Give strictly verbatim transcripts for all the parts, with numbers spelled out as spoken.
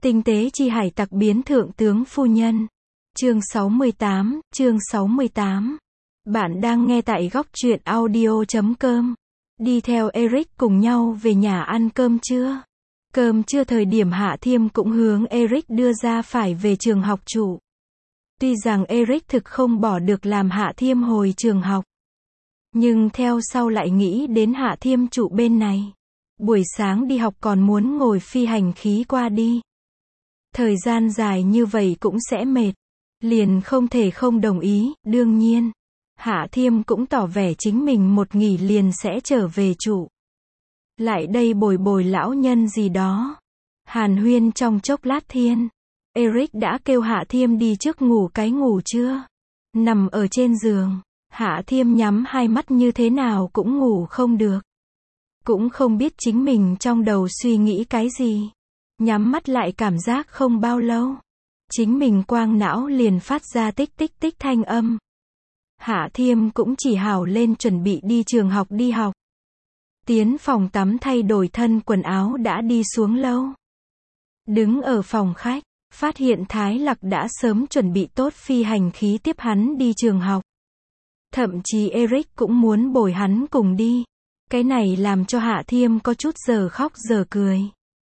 Tinh tế chi hải tặc biến thượng tướng phu nhân. Chương sáu mươi tám, chương sáu mươi tám. Bạn đang nghe tại góc truyện audio chấm com. Đi theo Eric cùng nhau về nhà ăn cơm trưa. Cơm trưa thời điểm Hạ Thiêm cũng hướng Eric đưa ra phải về trường học trụ. Tuy rằng Eric thực không bỏ được làm Hạ Thiêm hồi trường học. Nhưng theo sau lại nghĩ đến Hạ Thiêm trụ bên này. Buổi sáng đi học còn muốn ngồi phi hành khí qua đi. Thời gian dài như vậy cũng sẽ mệt. Liền không thể không đồng ý, đương nhiên. Hạ Thiêm cũng tỏ vẻ chính mình một nghỉ liền sẽ trở về trụ. Lại đây bồi bồi lão nhân gì đó. Hàn huyên trong chốc lát thiên. Eric đã kêu Hạ Thiêm đi trước ngủ cái ngủ trưa. Nằm ở trên giường. Hạ Thiêm nhắm hai mắt như thế nào cũng ngủ không được. Cũng không biết chính mình trong đầu suy nghĩ cái gì. Nhắm mắt lại cảm giác không bao lâu. Chính mình quang não liền phát ra tích tích tích thanh âm. Hạ Thiêm cũng chỉ hào lên chuẩn bị đi trường học đi học. Tiến phòng tắm thay đổi thân quần áo đã đi xuống lâu. Đứng ở phòng khách, phát hiện Thái Lặc đã sớm chuẩn bị tốt phi hành khí tiếp hắn đi trường học. Thậm chí Eric cũng muốn bồi hắn cùng đi. Cái này làm cho Hạ Thiêm có chút giờ khóc giờ cười.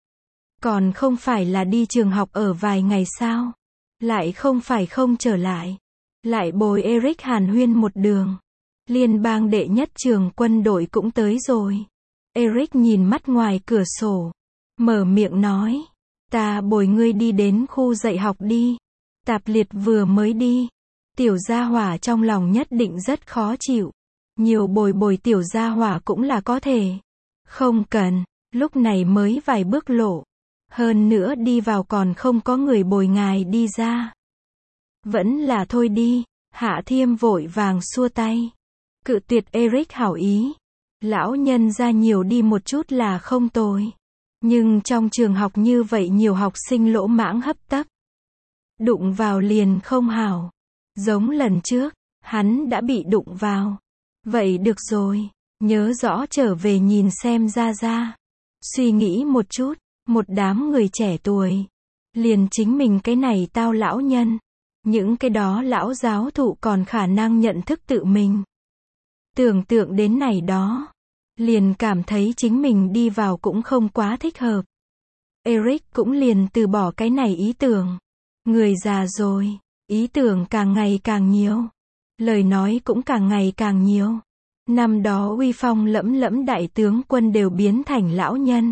Còn không phải là đi trường học ở vài ngày sao? Lại không phải không trở lại. Lại bồi Eric hàn huyên một đường. Liên bang đệ nhất trường quân đội cũng tới rồi. Eric nhìn mắt ngoài cửa sổ. Mở miệng nói. Ta bồi ngươi đi đến khu dạy học đi. Tạp liệt vừa mới đi. Tiểu gia hỏa trong lòng nhất định rất khó chịu. Nhiều bồi bồi tiểu gia hỏa cũng là có thể. Không cần. Lúc này mới vài bước lộ. Hơn nữa đi vào còn không có người bồi ngài đi ra. Vẫn là thôi đi. Hạ Thiêm vội vàng xua tay. Cự tuyệt Eric hảo ý. Lão nhân ra nhiều đi một chút là không tồi. Nhưng trong trường học như vậy nhiều học sinh lỗ mãng hấp tấp. Đụng vào liền không hảo. Giống lần trước, hắn đã bị đụng vào. Vậy được rồi. Nhớ rõ trở về nhìn xem ra ra. Suy nghĩ một chút. Một đám người trẻ tuổi. Liền chính mình cái này tao lão nhân. Những cái đó lão giáo thụ còn khả năng nhận thức tự mình. Tưởng tượng đến này đó. Liền cảm thấy chính mình đi vào cũng không quá thích hợp. Eric cũng liền từ bỏ cái này ý tưởng. Người già rồi. Ý tưởng càng ngày càng nhiều. Lời nói cũng càng ngày càng nhiều. Năm đó uy phong lẫm lẫm đại tướng quân đều biến thành lão nhân.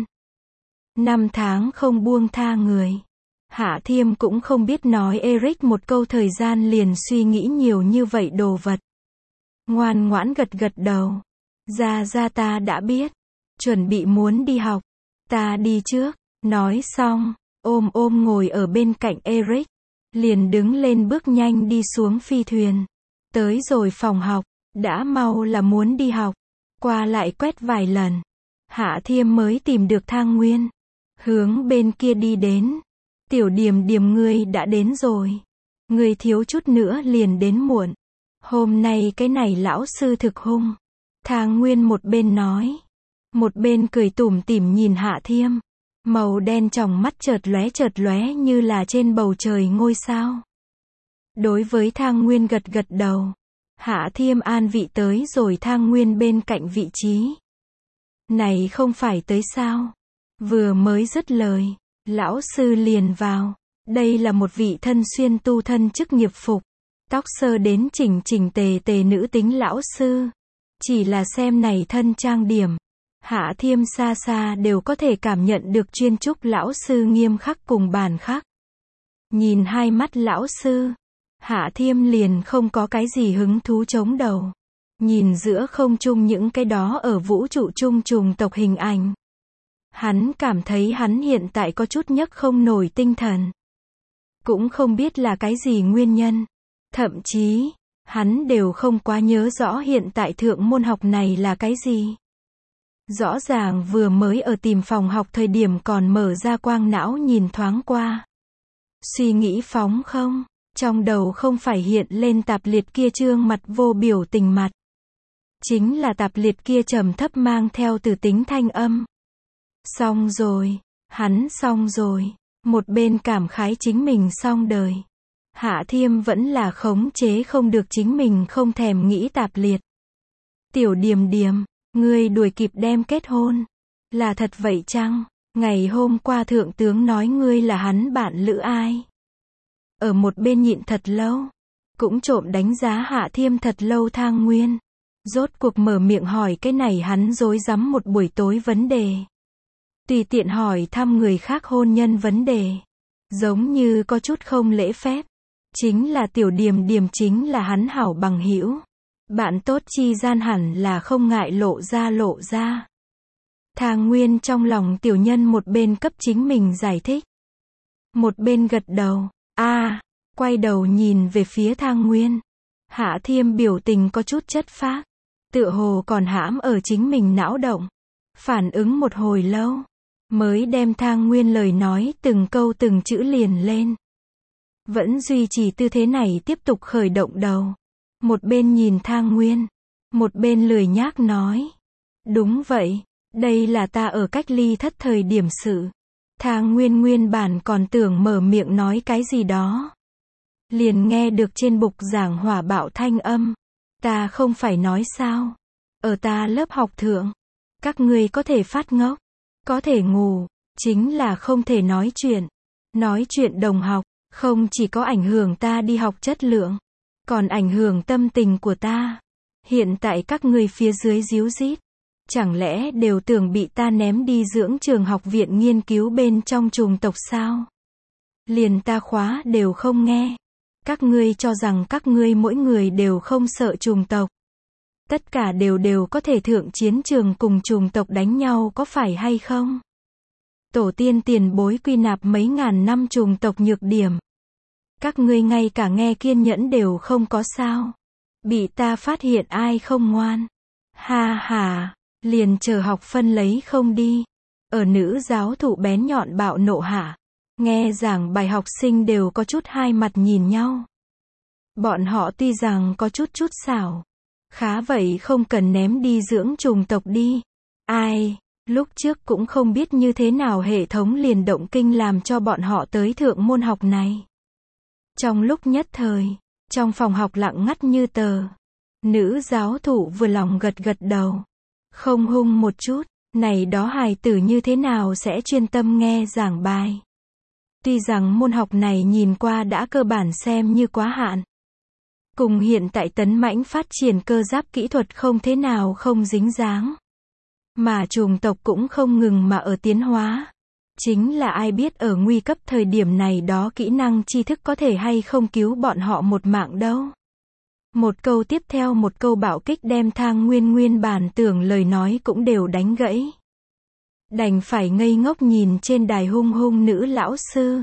Năm tháng không buông tha người. Hạ Thiêm cũng không biết nói Eric một câu thời gian liền suy nghĩ nhiều như vậy đồ vật. Ngoan ngoãn gật gật đầu. Ra ra ta đã biết. Chuẩn bị muốn đi học. Ta đi trước. Nói xong. Ôm ôm ngồi ở bên cạnh Eric. Liền đứng lên bước nhanh đi xuống phi thuyền. Tới rồi phòng học. Đã mau là muốn đi học. Qua lại quét vài lần. Hạ Thiêm mới tìm được Thang Nguyên. Hướng bên kia đi đến. Tiểu Điềm Điềm ngươi đã đến rồi. Ngươi thiếu chút nữa liền đến muộn. Hôm nay cái này lão sư thực hung. Thang Nguyên một bên nói. Một bên cười tủm tỉm nhìn Hạ Thiêm. Màu đen trong mắt chợt lóe chợt lóe như là trên bầu trời ngôi sao. Đối với Thang Nguyên gật gật đầu. Hạ Thiêm an vị tới rồi Thang Nguyên bên cạnh vị trí. Này không phải tới sao? Vừa mới dứt lời, lão sư liền vào. Đây là một vị thân xuyên tu thân chức nghiệp phục, tóc sơ đến chỉnh chỉnh tề tề nữ tính lão sư. Chỉ là xem này thân trang điểm, Hạ Thiêm xa xa đều có thể cảm nhận được chuyên trúc lão sư nghiêm khắc cùng bàn khắc. Nhìn hai mắt lão sư, Hạ Thiêm liền không có cái gì hứng thú chống đầu. Nhìn giữa không trung những cái đó ở vũ trụ trung trùng tộc hình ảnh. Hắn cảm thấy hắn hiện tại có chút nhấc không nổi tinh thần. Cũng không biết là cái gì nguyên nhân. Thậm chí, hắn đều không quá nhớ rõ hiện tại thượng môn học này là cái gì. Rõ ràng vừa mới ở tìm phòng học thời điểm còn mở ra quang não nhìn thoáng qua. Suy nghĩ phóng không, trong đầu không phải hiện lên Tạp Liệt kia trương mặt vô biểu tình mặt. Chính là Tạp Liệt kia trầm thấp mang theo từ tính thanh âm. Xong rồi, hắn xong rồi. Một bên cảm khái chính mình xong đời. Hạ Thiêm vẫn là khống chế không được chính mình không thèm nghĩ tạp liệt. Tiểu Điềm Điềm, ngươi đuổi kịp đem kết hôn. Là thật vậy chăng? Ngày hôm qua thượng tướng nói ngươi là hắn bạn lữ ai. Ở một bên nhịn thật lâu. Cũng trộm đánh giá Hạ Thiêm thật lâu Thang Nguyên. Rốt cuộc mở miệng hỏi cái này hắn rối rắm một buổi tối vấn đề. Tùy tiện hỏi thăm người khác hôn nhân vấn đề. Giống như có chút không lễ phép. Chính là Tiểu Điềm Điềm chính là hắn hảo bằng hữu. Bạn tốt chi gian hẳn là không ngại lộ ra lộ ra. Thang Nguyên trong lòng tiểu nhân một bên cấp chính mình giải thích. Một bên gật đầu. a à, quay đầu nhìn về phía Thang Nguyên. Hạ Thiêm biểu tình có chút chất phác. Tựa hồ còn hãm ở chính mình não động. Phản ứng một hồi lâu. Mới đem Thang Nguyên lời nói từng câu từng chữ liền lên. Vẫn duy trì tư thế này tiếp tục khởi động đầu. Một bên nhìn Thang Nguyên. Một bên lười nhác nói. Đúng vậy. Đây là ta ở cách ly thất thời điểm sự. Thang Nguyên nguyên bản còn tưởng mở miệng nói cái gì đó. Liền nghe được trên bục giảng hỏa bạo thanh âm. Ta không phải nói sao. Ở ta lớp học thượng. Các ngươi có thể phát ngốc. Có thể ngủ. Chính là không thể nói chuyện. Nói chuyện đồng học. Không chỉ có ảnh hưởng ta đi học chất lượng. Còn ảnh hưởng tâm tình của ta. Hiện tại các ngươi phía dưới díu dít. Chẳng lẽ đều tưởng bị ta ném đi dưỡng trường học viện nghiên cứu bên trong chủng tộc sao? Liền ta khóa đều không nghe. Các ngươi cho rằng các ngươi mỗi người đều không sợ chủng tộc. Tất cả đều đều có thể thượng chiến trường cùng chủng tộc đánh nhau có phải hay không? Tổ tiên tiền bối quy nạp mấy ngàn năm chủng tộc nhược điểm. Các ngươi ngay cả nghe kiên nhẫn đều không có sao? Bị ta phát hiện ai không ngoan? Ha ha, liền chờ học phân lấy không đi. Ở nữ giáo thụ bén nhọn bạo nộ hạ. Nghe giảng bài học sinh đều có chút hai mặt nhìn nhau. Bọn họ tuy rằng có chút chút xảo. Khá vậy không cần ném đi dưỡng chủng tộc đi. Ai, lúc trước cũng không biết như thế nào hệ thống liền động kinh làm cho bọn họ tới thượng môn học này. Trong lúc nhất thời, trong phòng học lặng ngắt như tờ. Nữ giáo thụ vừa lòng gật gật đầu. Không hung một chút, này đó hài tử như thế nào sẽ chuyên tâm nghe giảng bài. Tuy rằng môn học này nhìn qua đã cơ bản xem như quá hạn. Cùng hiện tại tấn mãnh phát triển cơ giáp kỹ thuật không thế nào không dính dáng. Mà chủng tộc cũng không ngừng mà ở tiến hóa. Chính là ai biết ở nguy cấp thời điểm này đó kỹ năng tri thức có thể hay không cứu bọn họ một mạng đâu. Một câu tiếp theo một câu bạo kích đem Thang Nguyên nguyên bản tưởng lời nói cũng đều đánh gãy. Đành phải ngây ngốc nhìn trên đài hung hung nữ lão sư.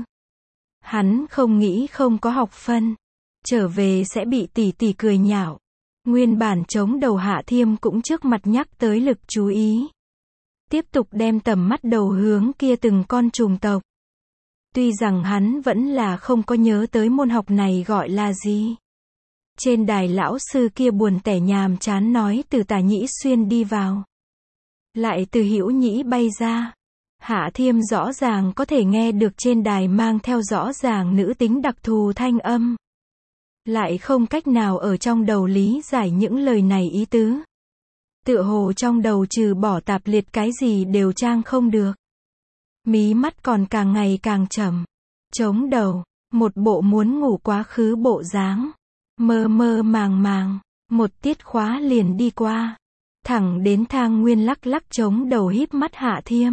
Hắn không nghĩ không có học phân. Trở về sẽ bị tỷ tỷ cười nhạo. Nguyên bản chống đầu Hạ Thiêm cũng trước mặt nhắc tới lực chú ý. Tiếp tục đem tầm mắt đầu hướng kia từng con chủng tộc. Tuy rằng hắn vẫn là không có nhớ tới môn học này gọi là gì. Trên đài lão sư kia buồn tẻ nhàm chán nói từ Tả Nhĩ Xuyên đi vào. Lại từ Hữu Nhĩ bay ra. Hạ Thiêm rõ ràng có thể nghe được trên đài mang theo rõ ràng nữ tính đặc thù thanh âm. Lại không cách nào ở trong đầu lý giải những lời này ý tứ. Tựa hồ trong đầu trừ bỏ tạp liệt cái gì đều trang không được. Mí mắt còn càng ngày càng trầm. Chống đầu, một bộ muốn ngủ quá khứ bộ dáng. Mơ mơ màng màng, một tiết khóa liền đi qua. Thẳng đến Thang Nguyên lắc lắc chống đầu híp mắt Hạ Thiêm.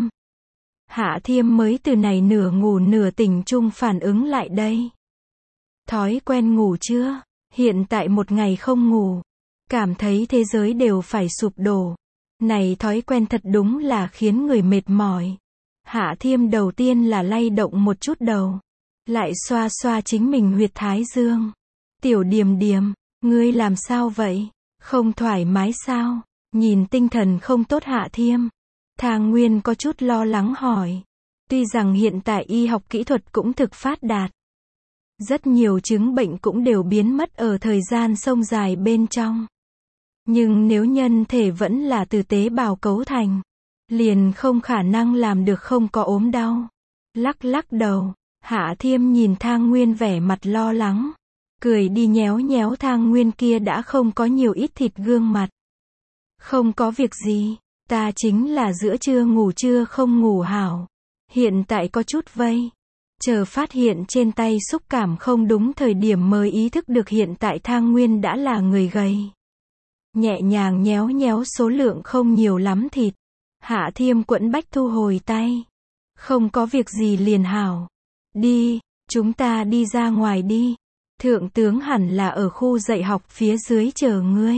Hạ Thiêm mới từ này nửa ngủ nửa tỉnh chung phản ứng lại đây. Thói quen ngủ chưa? Hiện tại một ngày không ngủ. Cảm thấy thế giới đều phải sụp đổ. Này thói quen thật đúng là khiến người mệt mỏi. Hạ Thiêm đầu tiên là lay động một chút đầu. Lại xoa xoa chính mình huyệt thái dương. Tiểu Điềm Điềm, ngươi làm sao vậy? Không thoải mái sao? Nhìn tinh thần không tốt Hạ Thiêm. Thang Nguyên có chút lo lắng hỏi. Tuy rằng hiện tại y học kỹ thuật cũng thực phát đạt. Rất nhiều chứng bệnh cũng đều biến mất ở thời gian sông dài bên trong. Nhưng nếu nhân thể vẫn là từ tế bào cấu thành, liền không khả năng làm được không có ốm đau. Lắc lắc đầu, Hạ Thiêm nhìn Thang Nguyên vẻ mặt lo lắng. Cười đi nhéo nhéo Thang Nguyên kia đã không có nhiều ít thịt gương mặt. Không có việc gì, ta chính là giữa trưa ngủ trưa không ngủ hảo. Hiện tại có chút vây. Chờ phát hiện trên tay xúc cảm không đúng thời điểm mới ý thức được hiện tại Thang Nguyên đã là người gầy. Nhẹ nhàng nhéo nhéo số lượng không nhiều lắm thịt. Hạ Thiêm quẫn bách thu hồi tay. Không có việc gì liền hảo. Đi, chúng ta đi ra ngoài đi. Thượng tướng hẳn là ở khu dạy học phía dưới chờ ngươi.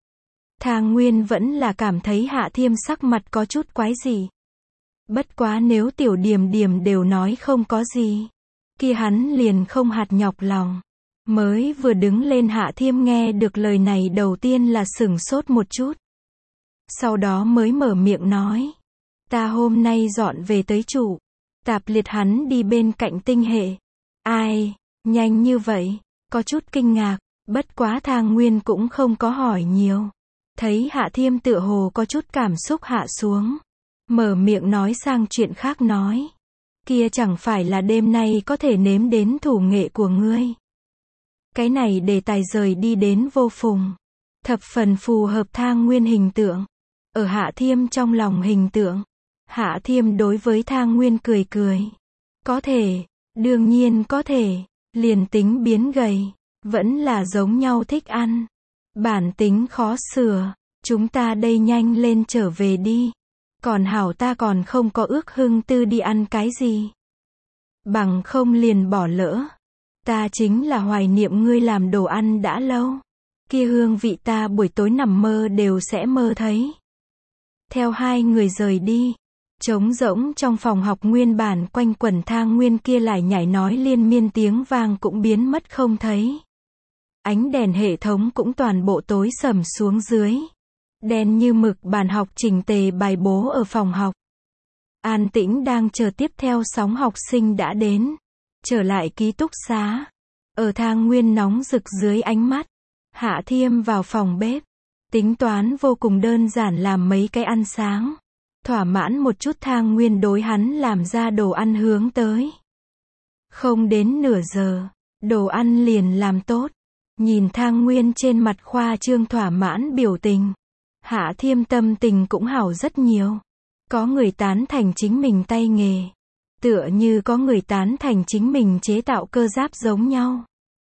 Thang Nguyên vẫn là cảm thấy Hạ Thiêm sắc mặt có chút quái gì. Bất quá nếu Tiểu Điềm Điềm đều nói không có gì, kia hắn liền không hạt nhọc lòng. Mới vừa đứng lên Hạ Thiêm nghe được lời này đầu tiên là sửng sốt một chút. Sau đó mới mở miệng nói. Ta hôm nay dọn về tới chủ. Tạp liệt hắn đi bên cạnh tinh hệ. Ai, nhanh như vậy, có chút kinh ngạc, bất quá Thang Nguyên cũng không có hỏi nhiều. Thấy Hạ Thiêm tựa hồ có chút cảm xúc hạ xuống. Mở miệng nói sang chuyện khác nói. Kia chẳng phải là đêm nay có thể nếm đến thủ nghệ của ngươi. Cái này đề tài rời đi đến vô phùng. Thập phần phù hợp Thang Nguyên hình tượng. Ở Hạ Thiêm trong lòng hình tượng. Hạ Thiêm đối với Thang Nguyên cười cười. Có thể, đương nhiên có thể, liền tính biến gầy, vẫn là giống nhau thích ăn. Bản tính khó sửa, chúng ta đây nhanh lên trở về đi. Còn hảo ta còn không có ước hưng tư đi ăn cái gì. Bằng không liền bỏ lỡ. Ta chính là hoài niệm ngươi làm đồ ăn đã lâu. Kia hương vị ta buổi tối nằm mơ đều sẽ mơ thấy. Theo hai người rời đi. Trống rỗng trong phòng học nguyên bản quanh quẩn Thang Nguyên kia lại nhảy nói liên miên tiếng vang cũng biến mất không thấy. Ánh đèn hệ thống cũng toàn bộ tối sầm xuống dưới. Đen như mực bàn học chỉnh tề bài bố ở phòng học. An tĩnh đang chờ tiếp theo sóng học sinh đã đến. Trở lại ký túc xá. Ở Thang Nguyên nóng rực dưới ánh mắt. Hạ Thiêm vào phòng bếp. Tính toán vô cùng đơn giản làm mấy cái ăn sáng. Thỏa mãn một chút Thang Nguyên đối hắn làm ra đồ ăn hướng tới. Không đến nửa giờ, đồ ăn liền làm tốt. Nhìn Thang Nguyên trên mặt khoa trương thỏa mãn biểu tình. Hạ Thiêm tâm tình cũng hảo rất nhiều. Có người tán thành chính mình tay nghề. Tựa như có người tán thành chính mình chế tạo cơ giáp giống nhau.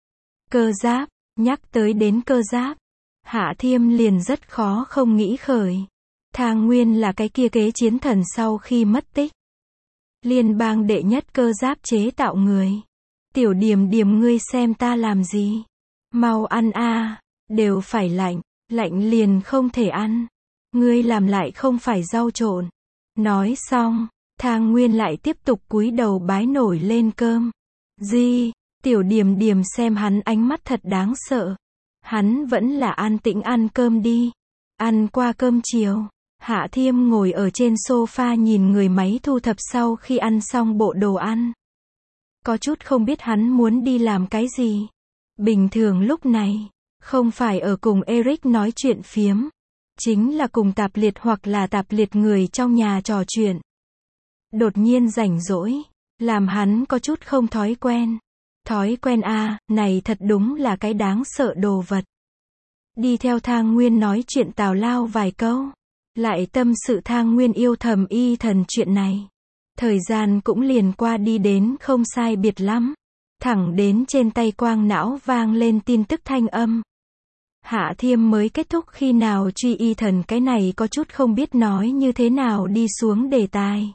Cơ giáp, nhắc tới đến cơ giáp. Hạ Thiêm liền rất khó không nghĩ khởi. Thang Nguyên là cái kia kế chiến thần sau khi mất tích. Liên bang đệ nhất cơ giáp chế tạo người. Tiểu Điềm Điềm ngươi xem ta làm gì? Mau ăn a, đều phải lạnh, lạnh liền không thể ăn. Ngươi làm lại không phải rau trộn. Nói xong, Thang Nguyên lại tiếp tục cúi đầu bái nổi lên cơm. Di, Tiểu Điềm Điềm xem hắn ánh mắt thật đáng sợ. Hắn vẫn là an tĩnh ăn cơm đi. Ăn qua cơm chiều. Hạ Thiêm ngồi ở trên sofa nhìn người máy thu thập sau khi ăn xong bộ đồ ăn. Có chút không biết hắn muốn đi làm cái gì. Bình thường lúc này, không phải ở cùng Eric nói chuyện phiếm. Chính là cùng tạp liệt hoặc là tạp liệt người trong nhà trò chuyện. Đột nhiên rảnh rỗi, làm hắn có chút không thói quen. Thói quen a, à, này thật đúng là cái đáng sợ đồ vật. Đi theo Thang Nguyên nói chuyện tào lao vài câu. Lại tâm sự Thang Nguyên yêu thầm y thần chuyện này. Thời gian cũng liền qua đi đến không sai biệt lắm. Thẳng đến trên tay quang não vang lên tin tức thanh âm. Hạ Thiêm mới kết thúc khi nào truy y thần cái này có chút không biết nói như thế nào đi xuống đề tài.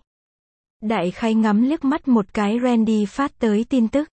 Đại khái ngắm liếc mắt một cái Randy phát tới tin tức.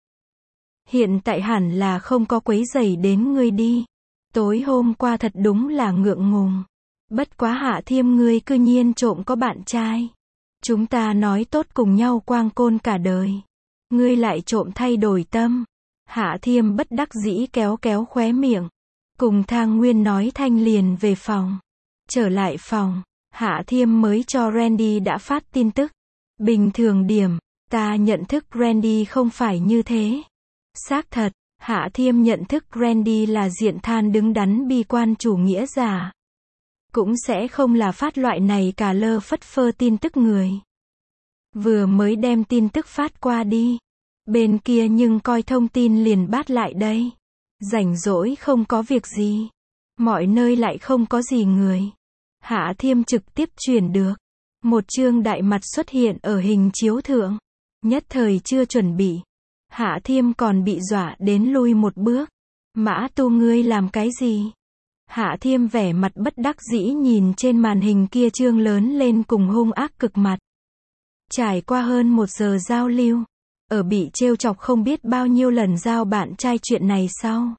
Hiện tại hẳn là không có quấy rầy đến ngươi đi. Tối hôm qua thật đúng là ngượng ngùng. Bất quá Hạ Thiêm ngươi cư nhiên trộm có bạn trai. Chúng ta nói tốt cùng nhau quang côn cả đời. Ngươi lại trộm thay đổi tâm. Hạ Thiêm bất đắc dĩ kéo kéo khóe miệng. Cùng Thang Nguyên nói thanh liền về phòng. Trở lại phòng, Hạ Thiêm mới cho Randy đã phát tin tức. Bình thường điểm, ta nhận thức Randy không phải như thế. Xác thật, Hạ Thiêm nhận thức Randy là diện than đứng đắn bi quan chủ nghĩa giả. Cũng sẽ không là phát loại này cà lơ phất phơ tin tức người. Vừa mới đem tin tức phát qua đi. Bên kia nhưng coi thông tin liền bắt lại đây. Rảnh rỗi không có việc gì. Mọi nơi lại không có gì người. Hạ Thiêm trực tiếp chuyển được. Một chương đại mặt xuất hiện ở hình chiếu thượng. Nhất thời chưa chuẩn bị. Hạ Thiêm còn bị dọa đến lui một bước. Mã Tu ngươi làm cái gì? Hạ Thiêm vẻ mặt bất đắc dĩ nhìn trên màn hình kia chương lớn lên cùng hung ác cực mặt. Trải qua hơn một giờ giao lưu. Ở bị trêu chọc không biết bao nhiêu lần giao bạn trai chuyện này sau.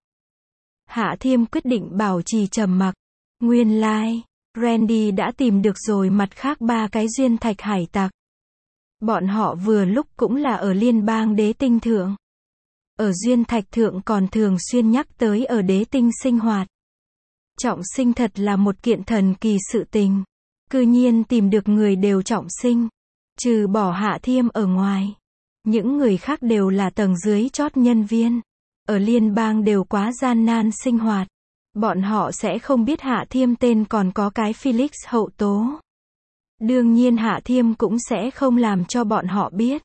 Hạ Thiêm quyết định bảo trì trầm mặc. Nguyên lai, like, Randy đã tìm được rồi mặt khác ba cái duyên thạch hải tặc. Bọn họ vừa lúc cũng là ở liên bang đế tinh thượng. Ở duyên thạch thượng còn thường xuyên nhắc tới ở đế tinh sinh hoạt. Trọng sinh thật là một kiện thần kỳ sự tình. Cư nhiên tìm được người đều trọng sinh. Trừ bỏ Hạ Thiêm ở ngoài. Những người khác đều là tầng dưới chót nhân viên. Ở liên bang đều quá gian nan sinh hoạt. Bọn họ sẽ không biết Hạ Thiêm tên còn có cái Felix hậu tố. Đương nhiên Hạ Thiêm cũng sẽ không làm cho bọn họ biết.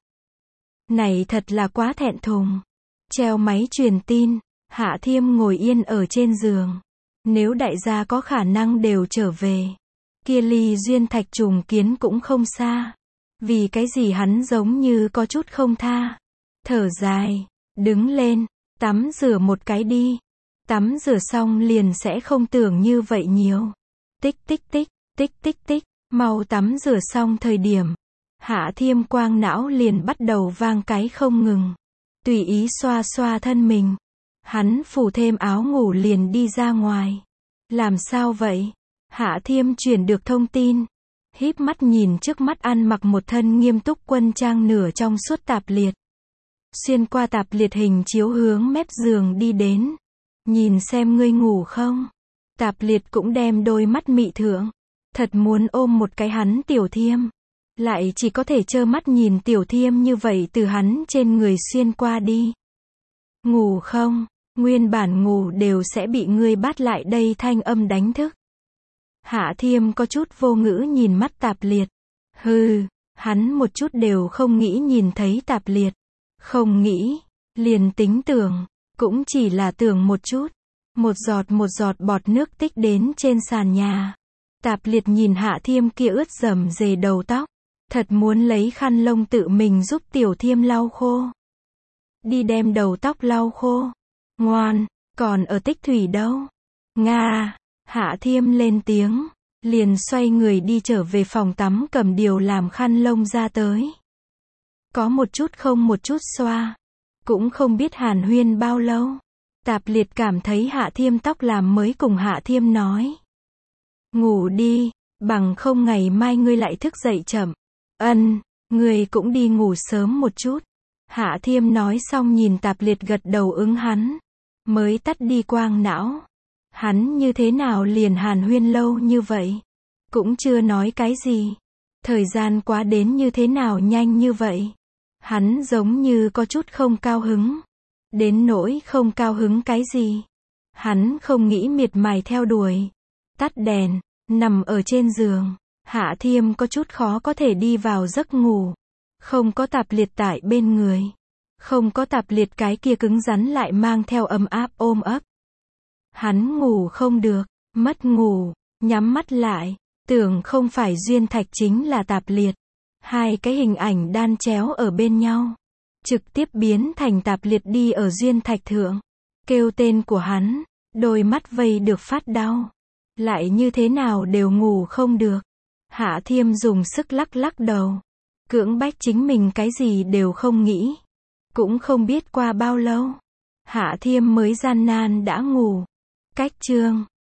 Này thật là quá thẹn thùng. Treo máy truyền tin, Hạ Thiêm ngồi yên ở trên giường. Nếu đại gia có khả năng đều trở về. Kia ly duyên thạch trùng kiến cũng không xa. Vì cái gì hắn giống như có chút không tha. Thở dài, đứng lên, tắm rửa một cái đi. Tắm rửa xong liền sẽ không tưởng như vậy nhiều. Tích tích tích, tích tích tích, mau tắm rửa xong thời điểm. Hạ Thiêm quang não liền bắt đầu vang cái không ngừng. Tùy ý xoa xoa thân mình. Hắn phủ thêm áo ngủ liền đi ra ngoài. Làm sao vậy? Hạ Thiêm truyền được thông tin. Híp mắt nhìn trước mắt ăn mặc một thân nghiêm túc quân trang nửa trong suốt tạp liệt. Xuyên qua tạp liệt hình chiếu hướng mép giường đi đến. Nhìn xem ngươi ngủ không? Tạp liệt cũng đem đôi mắt mị thượng. Thật muốn ôm một cái hắn Tiểu Thiêm. Lại chỉ có thể trơ mắt nhìn Tiểu Thiêm như vậy từ hắn trên người xuyên qua đi. Ngủ không? Nguyên bản ngủ đều sẽ bị ngươi bắt lại đây thanh âm đánh thức. Hạ Thiêm có chút vô ngữ nhìn mắt tạp liệt. Hừ, hắn một chút đều không nghĩ nhìn thấy tạp liệt. Không nghĩ, liền tính tưởng, cũng chỉ là tưởng một chút. Một giọt một giọt bọt nước tích đến trên sàn nhà. Tạp liệt nhìn Hạ Thiêm kia ướt rầm rề đầu tóc. Thật muốn lấy khăn lông tự mình giúp Tiểu Thiêm lau khô. Đi đem đầu tóc lau khô. Ngoan, còn ở tích thủy đâu? Nga, Hạ Thiêm lên tiếng. Liền xoay người đi trở về phòng tắm cầm điều làm khăn lông ra tới. Có một chút không một chút xoa. Cũng không biết hàn huyên bao lâu. Tạp liệt cảm thấy Hạ Thiêm tóc làm mới cùng Hạ Thiêm nói. Ngủ đi, bằng không ngày mai ngươi lại thức dậy chậm. Ân, ngươi cũng đi ngủ sớm một chút. Hạ Thiêm nói xong nhìn tạp liệt gật đầu ứng hắn. Mới tắt đi quang não. Hắn như thế nào liền hàn huyên lâu như vậy? Cũng chưa nói cái gì. Thời gian quá đến như thế nào nhanh như vậy? Hắn giống như có chút không cao hứng. Đến nỗi không cao hứng cái gì? Hắn không nghĩ miệt mài theo đuổi. Tắt đèn, nằm ở trên giường. Hạ Thiêm có chút khó có thể đi vào giấc ngủ. Không có tạp liệt tại bên người. Không có tạp liệt cái kia cứng rắn lại mang theo ấm áp ôm ấp. Hắn ngủ không được, mất ngủ, nhắm mắt lại, tưởng không phải duyên thạch chính là tạp liệt. Hai cái hình ảnh đan chéo ở bên nhau. Trực tiếp biến thành tạp liệt đi ở duyên thạch thượng. Kêu tên của hắn, đôi mắt vây được phát đau. Lại như thế nào đều ngủ không được. Hạ Thiêm dùng sức lắc lắc đầu. Cưỡng bách chính mình cái gì đều không nghĩ. Cũng không biết qua bao lâu. Hạ Thiêm mới gian nan đã ngủ. Cách chương